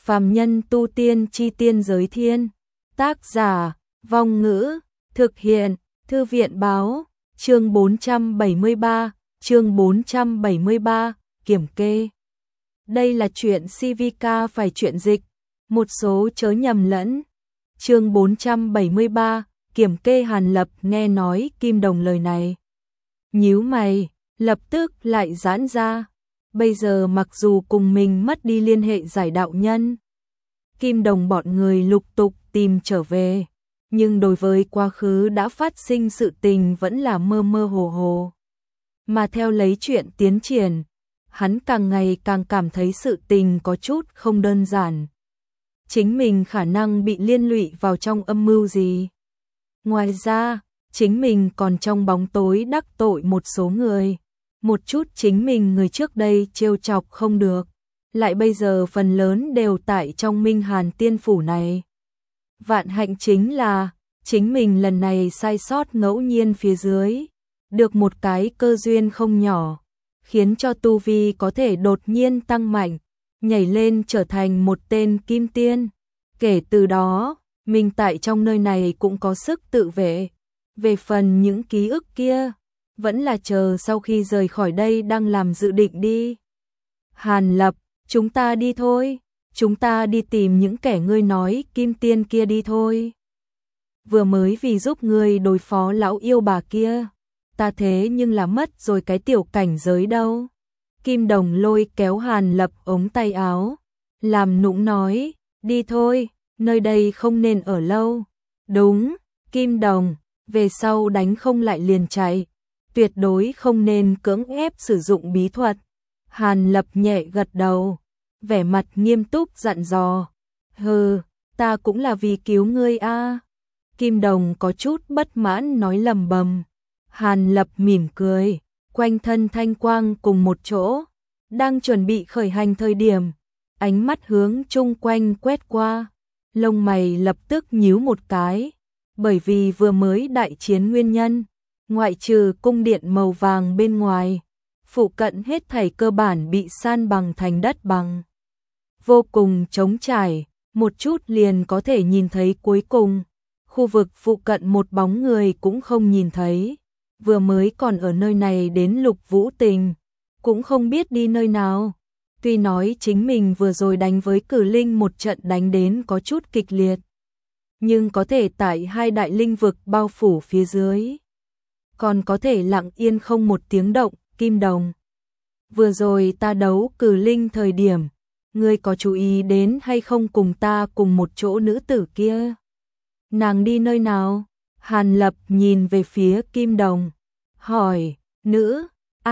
Phàm nhân tu tiên chi tiên giới thiên. Tác giả, Vong Ngữ, thực hiện, Thư viện báo, chương 473, kiểm kê. Đây là chuyện CVK phải truyện dịch, một số chớ nhầm lẫn. Chương 473, kiểm kê. Hàn Lập nghe nói Kim Đồng lời này, nhíu mày, lập tức lại giãn ra. Bây giờ mặc dù cùng mình mất đi liên hệ giải đạo nhân, Kim Đồng bọn người lục tục tìm trở về, nhưng đối với quá khứ đã phát sinh sự tình vẫn là mơ mơ hồ hồ. Mà theo lấy chuyện tiến triển, hắn càng ngày càng cảm thấy sự tình có chút không đơn giản. Chính mình khả năng bị liên lụy vào trong âm mưu gì. Ngoài ra, chính mình còn trong bóng tối đắc tội một số người. Một chút chính mình người trước đây trêu chọc không được, lại bây giờ phần lớn đều tại trong Minh Hàn Tiên Phủ này. Vạn hạnh chính là, chính mình lần này sai sót ngẫu nhiên phía dưới, được một cái cơ duyên không nhỏ, khiến cho tu vi có thể đột nhiên tăng mạnh, nhảy lên trở thành một tên kim tiên. Kể từ đó, mình tại trong nơi này cũng có sức tự vệ. Về phần những ký ức kia, vẫn là chờ sau khi rời khỏi đây đang làm dự định đi. Hàn Lập, chúng ta đi thôi, chúng ta đi tìm những kẻ ngươi nói kim tiên kia đi thôi. Vừa mới vì giúp ngươi đối phó lão yêu bà kia, ta thế nhưng là mất rồi cái tiểu cảnh giới đâu. Kim Đồng lôi kéo Hàn Lập ống tay áo, làm nũng nói, đi thôi, nơi đây không nên ở lâu. Đúng, Kim Đồng, về sau đánh không lại liền chạy, tuyệt đối không nên cưỡng ép sử dụng bí thuật. Hàn Lập nhẹ gật đầu, vẻ mặt nghiêm túc dặn dò, hừ, ta cũng là vì cứu ngươi a. Kim Đồng có chút bất mãn nói lầm bầm. Hàn Lập mỉm cười, quanh thân thanh quang cùng một chỗ, đang chuẩn bị khởi hành thời điểm, ánh mắt hướng chung quanh quét qua, lông mày lập tức nhíu một cái, bởi vì vừa mới đại chiến nguyên nhân, ngoại trừ cung điện màu vàng bên ngoài, phụ cận hết thảy cơ bản bị san bằng thành đất bằng. Vô cùng trống trải, một chút liền có thể nhìn thấy cuối cùng. Khu vực phụ cận một bóng người cũng không nhìn thấy. Vừa mới còn ở nơi này đến Lục Vũ Tình, cũng không biết đi nơi nào. Tuy nói chính mình vừa rồi đánh với Cử Linh một trận đánh đến có chút kịch liệt, nhưng có thể tại hai đại linh vực bao phủ phía dưới, còn có thể lặng yên không một tiếng động. Kim Đồng, vừa rồi ta đấu Cử Linh thời điểm, ngươi có chú ý đến hay không cùng ta cùng một chỗ nữ tử kia? Nàng đi nơi nào? Hàn Lập nhìn về phía Kim Đồng, hỏi, nữ,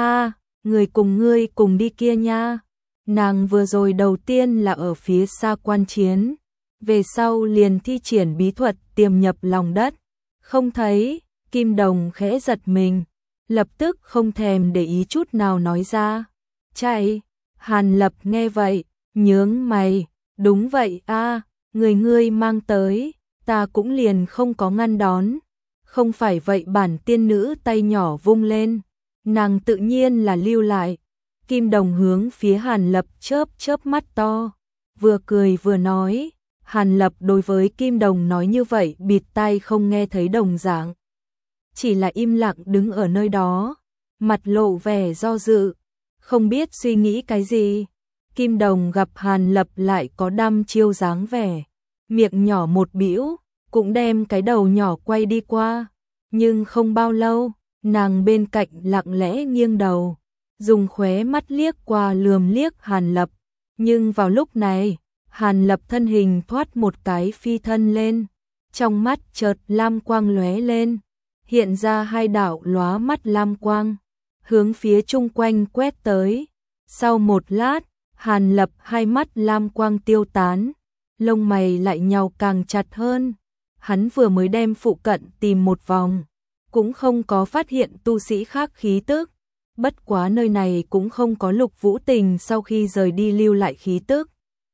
người cùng ngươi cùng đi kia nha. Nàng vừa rồi đầu tiên là ở phía xa quan chiến, về sau liền thi triển bí thuật tiềm nhập lòng đất, không thấy. Kim Đồng khẽ giật mình, lập tức không thèm để ý chút nào nói ra, chạy. Hàn Lập nghe vậy, nhướng mày, đúng vậy người ngươi mang tới, ta cũng liền không có ngăn đón. Không phải vậy bản tiên nữ tay nhỏ vung lên, nàng tự nhiên là lưu lại. Kim Đồng hướng phía Hàn Lập chớp chớp mắt to, vừa cười vừa nói. Hàn Lập đối với Kim Đồng nói như vậy bịt tai không nghe thấy đồng dạng, chỉ là im lặng đứng ở nơi đó, mặt lộ vẻ do dự, không biết suy nghĩ cái gì. Kim Đồng gặp Hàn Lập lại có đăm chiêu dáng vẻ, miệng nhỏ một bĩu, cũng đem cái đầu nhỏ quay đi qua, nhưng không bao lâu, nàng bên cạnh lặng lẽ nghiêng đầu, dùng khóe mắt liếc qua lườm liếc Hàn Lập. Nhưng vào lúc này, Hàn Lập thân hình thoát một cái phi thân lên, trong mắt chợt lam quang lóe lên, hiện ra hai đạo lóa mắt lam quang, hướng phía chung quanh quét tới. Sau một lát, Hàn Lập hai mắt lam quang tiêu tán, lông mày lại nhàu càng chặt hơn. Hắn vừa mới đem phụ cận tìm một vòng, cũng không có phát hiện tu sĩ khác khí tức. Bất quá nơi này cũng không có Lục Vũ Tình sau khi rời đi lưu lại khí tức.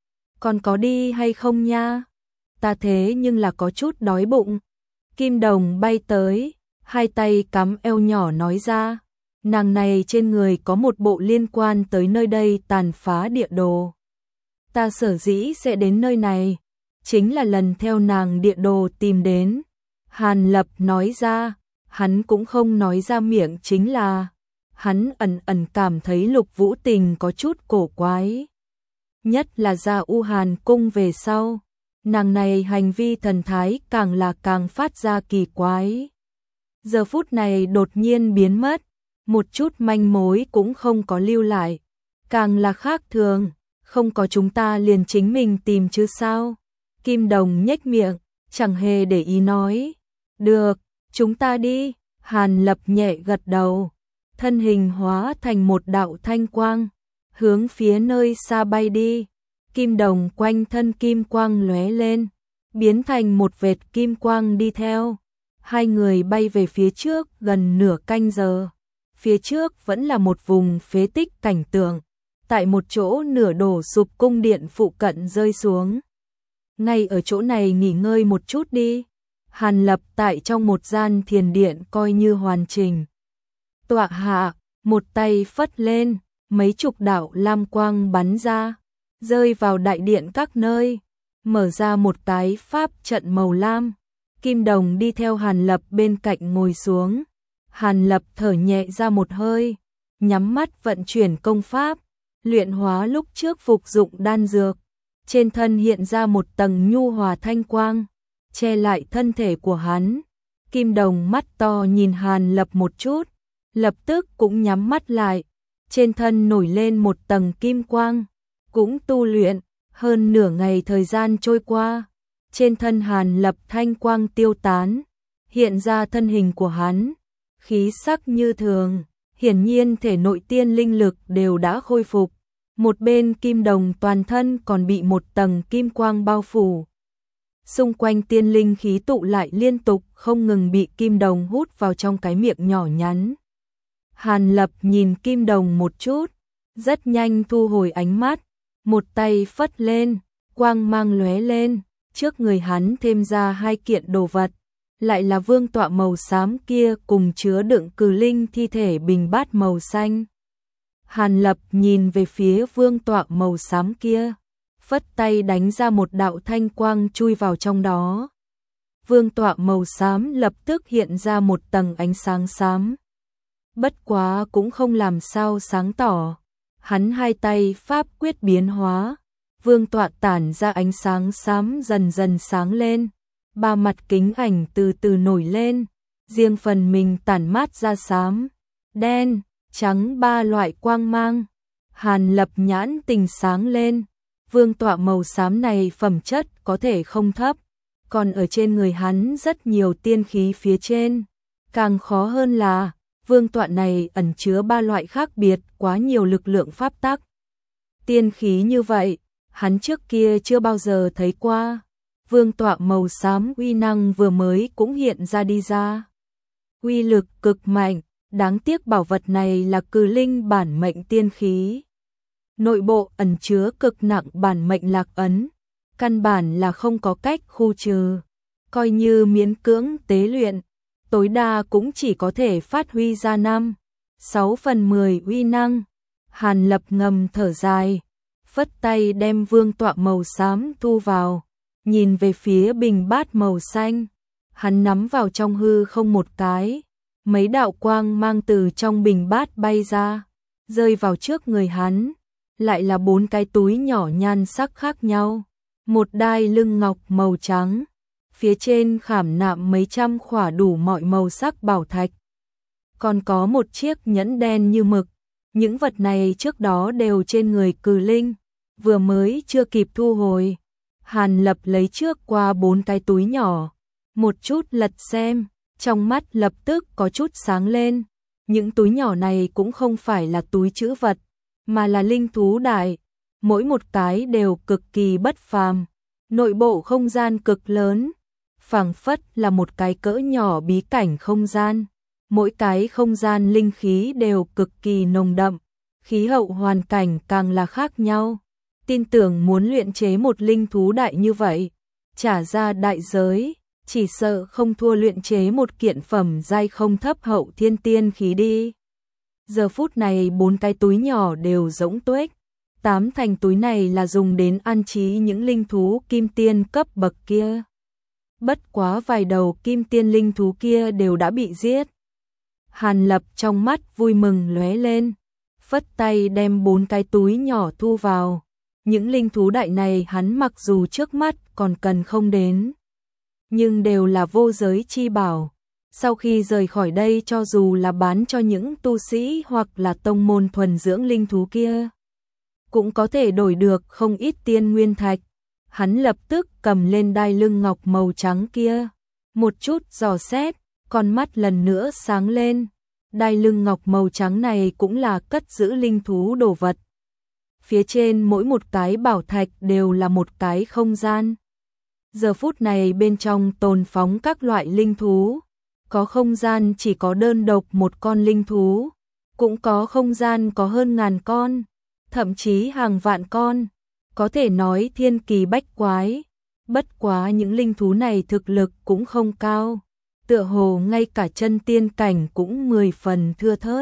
Còn có đi hay không nha? Ta thế nhưng là có chút đói bụng. Kim Đồng bay tới, hai tay cắm eo nhỏ nói ra. Nàng này trên người có một bộ liên quan tới nơi đây tàn phá địa đồ. Ta sở dĩ sẽ đến nơi này, chính là lần theo nàng địa đồ tìm đến. Hàn Lập nói ra, hắn cũng không nói ra miệng, chính là hắn ẩn ẩn cảm thấy Lục Vũ Tình có chút cổ quái. Nhất là ra U Hàn cung về sau, nàng này hành vi thần thái càng là càng phát ra kỳ quái. Giờ phút này đột nhiên biến mất, một chút manh mối cũng không có lưu lại, càng là khác thường, không có chúng ta liền chính mình tìm chứ sao. Kim Đồng nhếch miệng, chẳng hề để ý nói, được, chúng ta đi. Hàn Lập nhẹ gật đầu, thân hình hóa thành một đạo thanh quang, hướng phía nơi xa bay đi. Kim Đồng quanh thân kim quang lóe lên, biến thành một vệt kim quang đi theo. Hai người bay về phía trước gần nửa canh giờ. Phía trước vẫn là một vùng phế tích cảnh tượng, tại một chỗ nửa đổ sụp cung điện phụ cận rơi xuống. Ngay ở chỗ này nghỉ ngơi một chút đi. Hàn Lập tại trong một gian thiền điện coi như hoàn chỉnh. Tọa hạ, một tay phất lên, mấy chục đạo lam quang bắn ra, rơi vào đại điện các nơi, mở ra một cái pháp trận màu lam. Kim Đồng đi theo Hàn Lập bên cạnh ngồi xuống. Hàn Lập thở nhẹ ra một hơi, nhắm mắt vận chuyển công pháp, luyện hóa lúc trước phục dụng đan dược. Trên thân hiện ra một tầng nhu hòa thanh quang, che lại thân thể của hắn. Kim Đồng mắt to nhìn Hàn Lập một chút, lập tức cũng nhắm mắt lại. Trên thân nổi lên một tầng kim quang, cũng tu luyện. Hơn nửa ngày thời gian trôi qua, trên thân Hàn Lập thanh quang tiêu tán, hiện ra thân hình của hắn, khí sắc như thường, hiển nhiên thể nội tiên linh lực đều đã khôi phục. Một bên Kim Đồng toàn thân còn bị một tầng kim quang bao phủ. Xung quanh tiên linh khí tụ lại liên tục không ngừng bị Kim Đồng hút vào trong cái miệng nhỏ nhắn. Hàn Lập nhìn Kim Đồng một chút, rất nhanh thu hồi ánh mắt, một tay phất lên, quang mang lóe lên, trước người hắn thêm ra hai kiện đồ vật, lại là vương tọa màu xám kia cùng chứa đựng cử linh thi thể bình bát màu xanh. Hàn Lập nhìn về phía vương tọa màu xám kia, phất tay đánh ra một đạo thanh quang chui vào trong đó. Vương tọa màu xám lập tức hiện ra một tầng ánh sáng xám. Bất quá cũng không làm sao sáng tỏ. Hắn hai tay pháp quyết biến hóa, vương tọa tản ra ánh sáng xám dần dần sáng lên. Ba mặt kính ảnh từ từ nổi lên, riêng phần mình tản mát ra xám, đen, trắng ba loại quang mang. Hàn Lập nhãn tình sáng lên, vương tọa màu xám này phẩm chất có thể không thấp, còn ở trên người hắn rất nhiều tiên khí phía trên. Càng khó hơn là, vương tọa này ẩn chứa ba loại khác biệt quá nhiều lực lượng pháp tắc. Tiên khí như vậy, hắn trước kia chưa bao giờ thấy qua. Vương tọa màu xám uy năng vừa mới cũng hiện ra đi ra. Uy lực cực mạnh, đáng tiếc bảo vật này là cử linh bản mệnh tiên khí. Nội bộ ẩn chứa cực nặng bản mệnh lạc ấn, căn bản là không có cách khu trừ. Coi như miễn cưỡng tế luyện, tối đa cũng chỉ có thể phát huy ra 5/6 uy năng. Hàn Lập ngầm thở dài, phất tay đem vương tọa màu xám thu vào, nhìn về phía bình bát màu xanh. Hắn nắm vào trong hư không một cái, mấy đạo quang mang từ trong bình bát bay ra, rơi vào trước người hắn, lại là 4 cái túi nhỏ nhan sắc khác nhau. Một đai lưng ngọc màu trắng, phía trên khảm nạm mấy trăm khỏa đủ mọi màu sắc bảo thạch. Còn có một chiếc nhẫn đen như mực, những vật này trước đó đều trên người cử linh, vừa mới chưa kịp thu hồi. Hàn Lập lấy trước qua 4 cái túi nhỏ, một chút lật xem, trong mắt lập tức có chút sáng lên. Những túi nhỏ này cũng không phải là túi trữ vật, mà là linh thú đại, mỗi một cái đều cực kỳ bất phàm. Nội bộ không gian cực lớn, phảng phất là một cái cỡ nhỏ bí cảnh không gian. Mỗi cái không gian linh khí đều cực kỳ nồng đậm, khí hậu hoàn cảnh càng là khác nhau. Tin tưởng muốn luyện chế một linh thú đại như vậy, trả ra đại giới, chỉ sợ không thua luyện chế một kiện phẩm giai không thấp hậu thiên tiên khí đi. Giờ phút này 4 cái túi nhỏ đều rỗng tuếch, 8 thành túi này là dùng đến an trí những linh thú kim tiên cấp bậc kia. Bất quá vài đầu kim tiên linh thú kia đều đã bị giết. Hàn Lập trong mắt vui mừng lóe lên, phất tay đem 4 cái túi nhỏ thu vào. Những linh thú đại này hắn mặc dù trước mắt còn cần không đến, nhưng đều là vô giới chi bảo. Sau khi rời khỏi đây cho dù là bán cho những tu sĩ hoặc là tông môn thuần dưỡng linh thú kia, cũng có thể đổi được không ít tiên nguyên thạch. Hắn lập tức cầm lên đai lưng ngọc màu trắng kia, một chút dò xét, con mắt lần nữa sáng lên. Đai lưng ngọc màu trắng này cũng là cất giữ linh thú đồ vật. Phía trên mỗi một cái bảo thạch đều là một cái không gian. Giờ phút này bên trong tồn phóng các loại linh thú. Có không gian chỉ có đơn độc một con linh thú, cũng có không gian có hơn ngàn con, thậm chí hàng vạn con, có thể nói thiên kỳ bách quái. Bất quá những linh thú này thực lực cũng không cao, tựa hồ ngay cả chân tiên cảnh cũng 10 phần thưa thớt.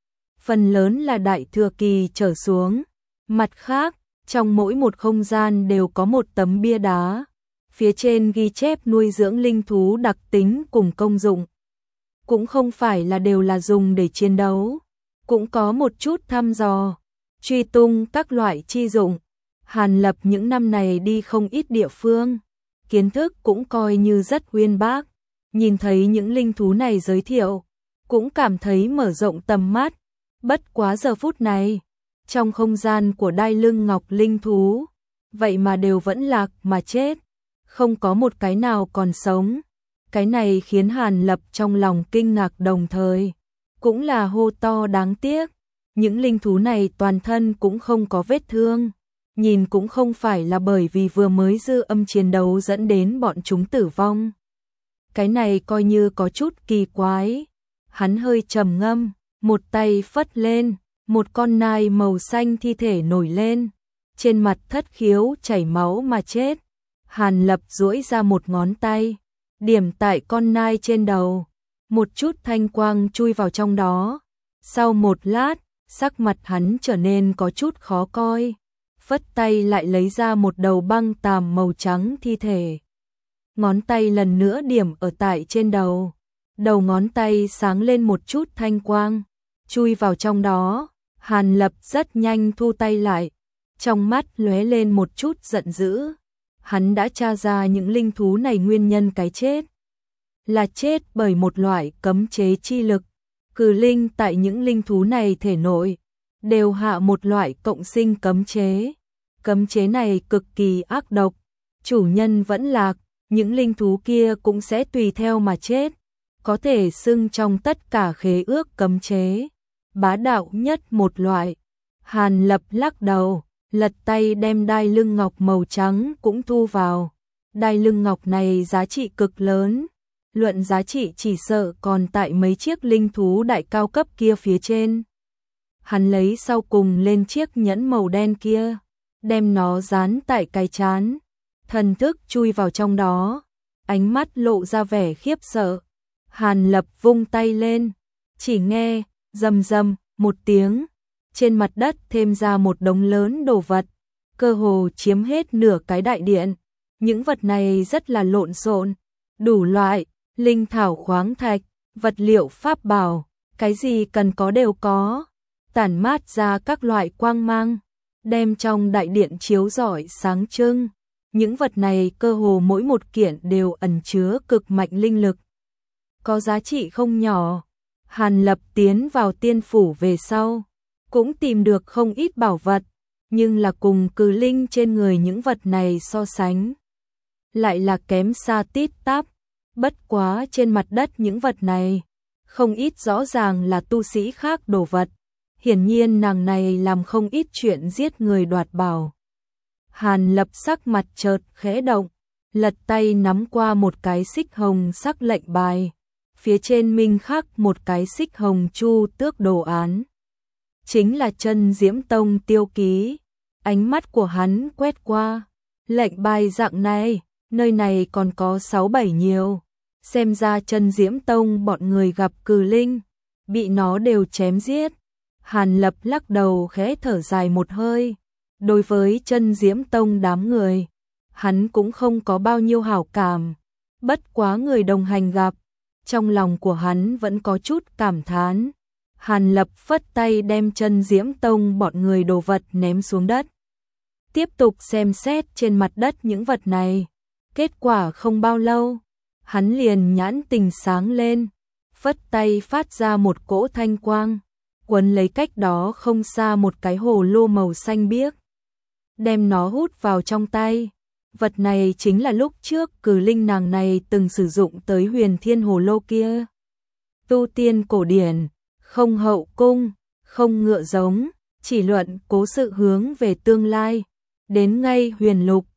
Phần lớn là đại thừa kỳ trở xuống. Mặt khác, trong mỗi một không gian đều có một tấm bia đá, phía trên ghi chép nuôi dưỡng linh thú đặc tính cùng công dụng. Cũng không phải là đều là dùng để chiến đấu, cũng có một chút thăm dò, truy tung các loại chi dụng. Hàn Lập những năm này đi không ít địa phương, kiến thức cũng coi như rất uyên bác. Nhìn thấy những linh thú này giới thiệu, cũng cảm thấy mở rộng tầm mắt. Bất quá giờ phút này, trong không gian của đai lưng ngọc linh thú, vậy mà đều vẫn lạc mà chết, không có một cái nào còn sống. Cái này khiến Hàn Lập trong lòng kinh ngạc đồng thời, cũng là hô to đáng tiếc. Những linh thú này toàn thân cũng không có vết thương, nhìn cũng không phải là bởi vì vừa mới dư âm chiến đấu dẫn đến bọn chúng tử vong. Cái này coi như có chút kỳ quái. Hắn hơi trầm ngâm, một tay phất lên, một con nai màu xanh thi thể nổi lên, trên mặt thất khiếu chảy máu mà chết. Hàn Lập duỗi ra một ngón tay, điểm tại con nai trên đầu, một chút thanh quang chui vào trong đó. Sau một lát, sắc mặt hắn trở nên có chút khó coi, phất tay lại lấy ra một đầu băng tàm màu trắng thi thể. Ngón tay lần nữa điểm ở tại trên đầu, đầu ngón tay sáng lên một chút thanh quang, chui vào trong đó. Hàn Lập rất nhanh thu tay lại, trong mắt lóe lên một chút giận dữ. Hắn đã tra ra những linh thú này nguyên nhân cái chết là chết bởi một loại cấm chế chi lực. Cử linh tại những linh thú này thể nội đều hạ một loại cộng sinh cấm chế. Cấm chế này cực kỳ ác độc, chủ nhân vẫn lạc, những linh thú kia cũng sẽ tùy theo mà chết. Có thể xưng trong tất cả khế ước cấm chế, bá đạo nhất một loại. Hàn Lập lắc đầu, lật tay đem đai lưng ngọc màu trắng cũng thu vào. Đai lưng ngọc này giá trị cực lớn, luận giá trị chỉ sợ còn tại mấy chiếc linh thú đại cao cấp kia phía trên. Hắn lấy sau cùng lên chiếc nhẫn màu đen kia, đem nó dán tại cái trán, thần thức chui vào trong đó, ánh mắt lộ ra vẻ khiếp sợ. Hàn Lập vung tay lên, chỉ nghe rầm rầm một tiếng, trên mặt đất thêm ra một đống lớn đồ vật, cơ hồ chiếm hết nửa cái đại điện. Những vật này rất là lộn xộn, đủ loại, linh thảo khoáng thạch, vật liệu pháp bảo, cái gì cần có đều có, tản mát ra các loại quang mang, đem trong đại điện chiếu rọi sáng trưng. Những vật này cơ hồ mỗi một kiện đều ẩn chứa cực mạnh linh lực, có giá trị không nhỏ. Hàn Lập tiến vào tiên phủ về sau, cũng tìm được không ít bảo vật, nhưng là cùng cử linh trên người những vật này so sánh, lại là kém xa tít tắp. Bất quá trên mặt đất những vật này, không ít rõ ràng là tu sĩ khác đồ vật. Hiển nhiên nàng này làm không ít chuyện giết người đoạt bảo. Hàn Lập sắc mặt chợt khẽ động, lật tay nắm qua một cái xích hồng sắc lệnh bài, phía trên minh khắc một cái xích hồng chu tước đồ án, chính là Chân Diễm Tông tiêu ký. Ánh mắt của hắn quét qua, lệnh bài dạng này, nơi này còn có 6-7 nhiều, xem ra Chân Diễm Tông bọn người gặp cử linh, bị nó đều chém giết. Hàn Lập lắc đầu khẽ thở dài một hơi, Đối với Chân Diễm Tông đám người, hắn cũng không có bao nhiêu hảo cảm, bất quá người đồng hành gặp, trong lòng của hắn vẫn có chút cảm thán. Hàn Lập phất tay đem Chân Diễm Tông bọn người đồ vật ném xuống đất. Tiếp tục xem xét trên mặt đất những vật này. Kết quả không bao lâu, hắn liền nhãn tình sáng lên, phất tay phát ra một cỗ thanh quang, quấn lấy cách đó không xa một cái hồ lô màu xanh biếc, đem nó hút vào trong tay. Vật này chính là lúc trước Cử Linh nàng này từng sử dụng tới Huyền Thiên hồ lô kia. Tu tiên cổ điển, không hậu cung, không ngựa giống, chỉ luận cố sự hướng về tương lai, đến ngay huyền lục,